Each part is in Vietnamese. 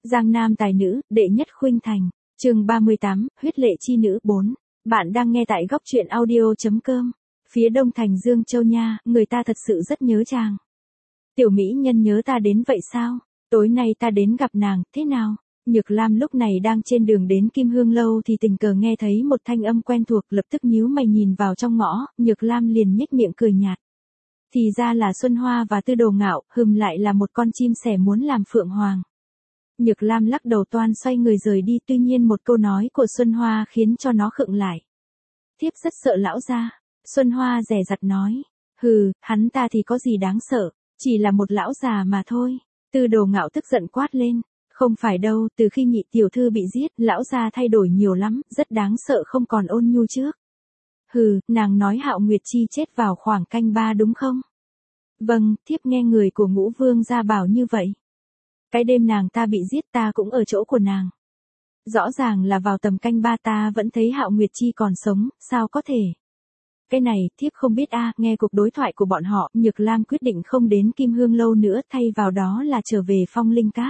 Giang Nam tài nữ, đệ nhất khuynh thành. Chương 38, huyết lệ chi nữ 4. Bạn đang nghe tại góc truyện audio.com. Phía đông thành Dương Châu nha, người ta thật sự rất nhớ chàng. Tiểu mỹ nhân nhớ ta đến vậy sao? Tối nay ta đến gặp nàng, thế nào? Nhược Lam lúc này đang trên đường đến Kim Hương Lâu thì tình cờ nghe thấy một thanh âm quen thuộc, lập tức nhíu mày nhìn vào trong ngõ, Nhược Lam liền nhếch miệng cười nhạt. Thì ra là Xuân Hoa và Tư Đồ Ngạo, lại là một con chim sẻ muốn làm phượng hoàng. Nhược Lam lắc đầu toan xoay người rời đi, tuy nhiên một câu nói của Xuân Hoa khiến cho nó khựng lại. Thiếp rất sợ lão gia. Xuân Hoa dè dặt nói. Hừ, hắn ta thì có gì đáng sợ, chỉ là một lão già mà thôi. Tư Đồ Ngạo tức giận quát lên. Không phải đâu, từ khi nhị tiểu thư bị giết, lão gia thay đổi nhiều lắm, rất đáng sợ, không còn ôn nhu trước. Hừ, nàng nói Hạo Nguyệt Chi chết vào khoảng canh 3 đúng không? Vâng, thiếp nghe người của Ngũ Vương gia bảo như vậy. Cái đêm nàng ta bị giết ta cũng ở chỗ của nàng. Rõ ràng là vào tầm canh 3 ta vẫn thấy Hạo Nguyệt Chi còn sống, sao có thể? Cái này, thiếp không biết a. Nghe cuộc đối thoại của bọn họ, Nhược Lam quyết định không đến Kim Hương Lâu nữa, thay vào đó là trở về Phong Linh Các.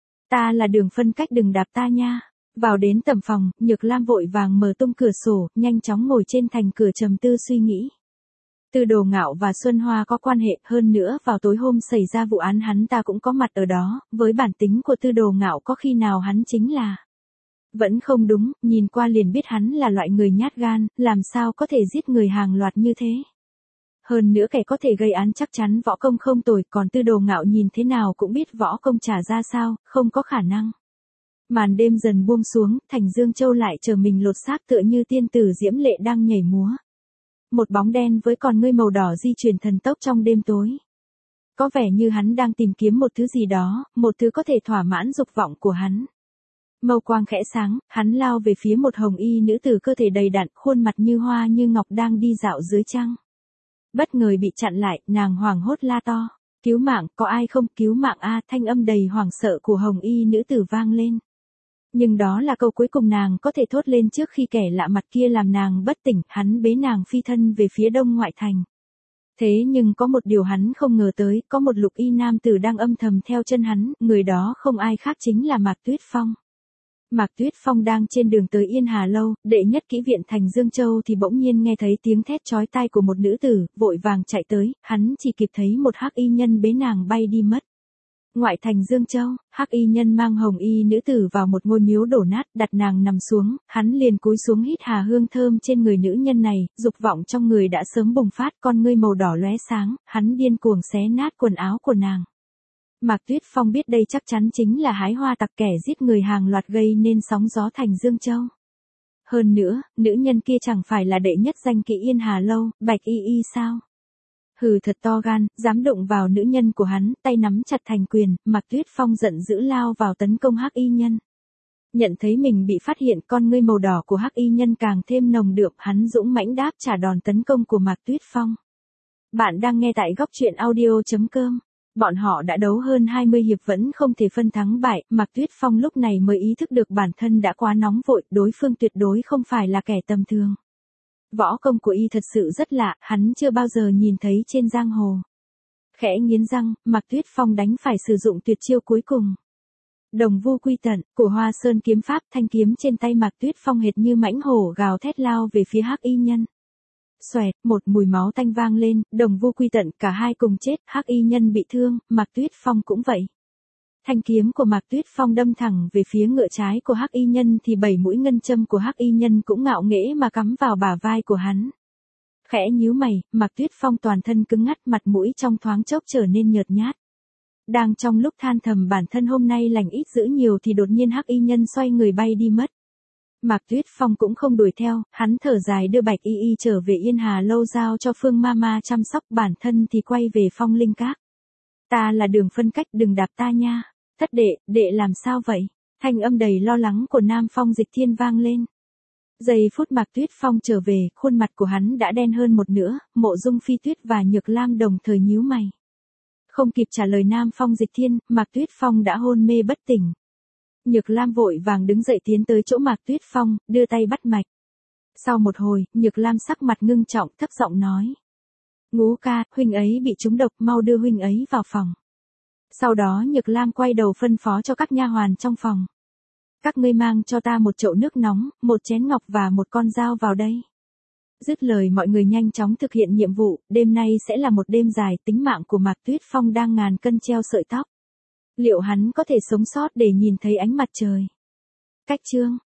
Ta là Đường Phân Cách, đừng đạp ta nha. Vào đến tầm phòng, Nhược Lam vội vàng mở tung cửa sổ, nhanh chóng ngồi trên thành cửa trầm tư suy nghĩ. Tư Đồ Ngạo và Xuân Hoa có quan hệ, hơn nữa vào tối hôm xảy ra vụ án hắn ta cũng có mặt ở đó, với bản tính của Tư Đồ Ngạo có khi nào hắn chính là... Vẫn không đúng, nhìn qua liền biết hắn là loại người nhát gan, làm sao có thể giết người hàng loạt như thế. Hơn nữa kẻ có thể gây án chắc chắn võ công không tồi, còn Tư Đồ Ngạo nhìn thế nào cũng biết võ công trả ra sao, không có khả năng. Màn đêm dần buông xuống, thành Dương Châu lại chờ mình lột xác tựa như tiên tử diễm lệ đang nhảy múa. Một bóng đen với con ngươi màu đỏ di chuyển thần tốc trong đêm tối. Có vẻ như hắn đang tìm kiếm một thứ gì đó, một thứ có thể thỏa mãn dục vọng của hắn. Mâu quang khẽ sáng, hắn lao về phía một hồng y nữ tử cơ thể đầy đặn, khuôn mặt như hoa như ngọc đang đi dạo dưới trăng. Bất ngờ bị chặn lại, nàng hoảng hốt la to. Cứu mạng, có ai không, cứu mạng a. Thanh âm đầy hoảng sợ của hồng y nữ tử vang lên. Nhưng đó là câu cuối cùng nàng có thể thốt lên trước khi kẻ lạ mặt kia làm nàng bất tỉnh, hắn bế nàng phi thân về phía đông ngoại thành. Thế nhưng có một điều hắn không ngờ tới, có một lục y nam tử đang âm thầm theo chân hắn, người đó không ai khác chính là Mạc Tuyết Phong. Mạc Tuyết Phong đang trên đường tới Yên Hà Lâu, đệ nhất kỹ viện thành Dương Châu thì bỗng nhiên nghe thấy tiếng thét chói tai của một nữ tử, vội vàng chạy tới, hắn chỉ kịp thấy một hắc y nhân bế nàng bay đi mất. Ngoại thành Dương Châu, hắc y nhân mang hồng y nữ tử vào một ngôi miếu đổ nát, đặt nàng nằm xuống, hắn liền cúi xuống hít hà hương thơm trên người nữ nhân này, dục vọng trong người đã sớm bùng phát, con ngươi màu đỏ lóe sáng, hắn điên cuồng xé nát quần áo của nàng. Mạc Tuyết Phong biết đây chắc chắn chính là hái hoa tặc, kẻ giết người hàng loạt gây nên sóng gió thành Dương Châu. Hơn nữa, nữ nhân kia chẳng phải là đệ nhất danh kỹ Yên Hà Lâu, Bạch Y Y sao? Hừ, thật to gan, dám đụng vào nữ nhân của hắn, tay nắm chặt thành quyền, Mạc Tuyết Phong giận dữ lao vào tấn công hắc y nhân. Nhận thấy mình bị phát hiện, con ngươi màu đỏ của hắc y nhân càng thêm nồng đượm, hắn dũng mãnh đáp trả đòn tấn công của Mạc Tuyết Phong. Bạn đang nghe tại góc truyện audio.com. Bọn họ đã đấu hơn 20 hiệp vẫn không thể phân thắng bại, Mạc Tuyết Phong lúc này mới ý thức được bản thân đã quá nóng vội, đối phương tuyệt đối không phải là kẻ tầm thường. Võ công của y thật sự rất lạ, hắn chưa bao giờ nhìn thấy trên giang hồ. Khẽ nghiến răng, Mạc Tuyết Phong đánh phải sử dụng tuyệt chiêu cuối cùng. Đồng vu quy tận, của Hoa Sơn kiếm pháp, thanh kiếm trên tay Mạc Tuyết Phong hệt như mãnh hổ gào thét lao về phía hắc y nhân. Xoẹt, một mùi máu tanh vang lên, đồng vu quy tận, cả hai cùng chết, hắc y nhân bị thương, Mạc Tuyết Phong cũng vậy. Thanh kiếm của Mạc Tuyết Phong đâm thẳng về phía ngựa trái của hắc y nhân thì 7 mũi ngân châm của hắc y nhân cũng ngạo nghễ mà cắm vào bả vai của hắn. Khẽ nhíu mày, Mạc Tuyết Phong toàn thân cứng ngắt, mặt mũi trong thoáng chốc trở nên nhợt nhát. Đang trong lúc than thầm bản thân hôm nay lành ít dữ nhiều thì đột nhiên hắc y nhân xoay người bay đi mất. Mạc Tuyết Phong cũng không đuổi theo, hắn thở dài đưa Bạch Y Y trở về Yên Hà Lâu giao cho Phương Mama chăm sóc, bản thân thì quay về Phong Linh Các. Ta là Đường Phân Cách, đừng đạp ta nha. Thất đệ, đệ làm sao vậy? Thanh âm đầy lo lắng của Nam Phong Dịch Thiên vang lên. Giây phút Mạc Tuyết Phong trở về, khuôn mặt của hắn đã đen hơn một nửa, Mộ Dung Phi Tuyết và Nhược Lam đồng thời nhíu mày. Không kịp trả lời Nam Phong Dịch Thiên, Mạc Tuyết Phong đã hôn mê bất tỉnh. Nhược Lam vội vàng đứng dậy tiến tới chỗ Mạc Tuyết Phong, đưa tay bắt mạch. Sau một hồi, Nhược Lam sắc mặt ngưng trọng, thấp giọng nói. Ngũ ca, huynh ấy bị trúng độc, mau đưa huynh ấy vào phòng. Sau đó Nhược Lam quay đầu phân phó cho các nha hoàn trong phòng. Các ngươi mang cho ta một chậu nước nóng, một chén ngọc và một con dao vào đây. Dứt lời mọi người nhanh chóng thực hiện nhiệm vụ, đêm nay sẽ là một đêm dài, tính mạng của Mạc Tuyết Phong đang ngàn cân treo sợi tóc. Liệu hắn có thể sống sót để nhìn thấy ánh mặt trời? Cách chương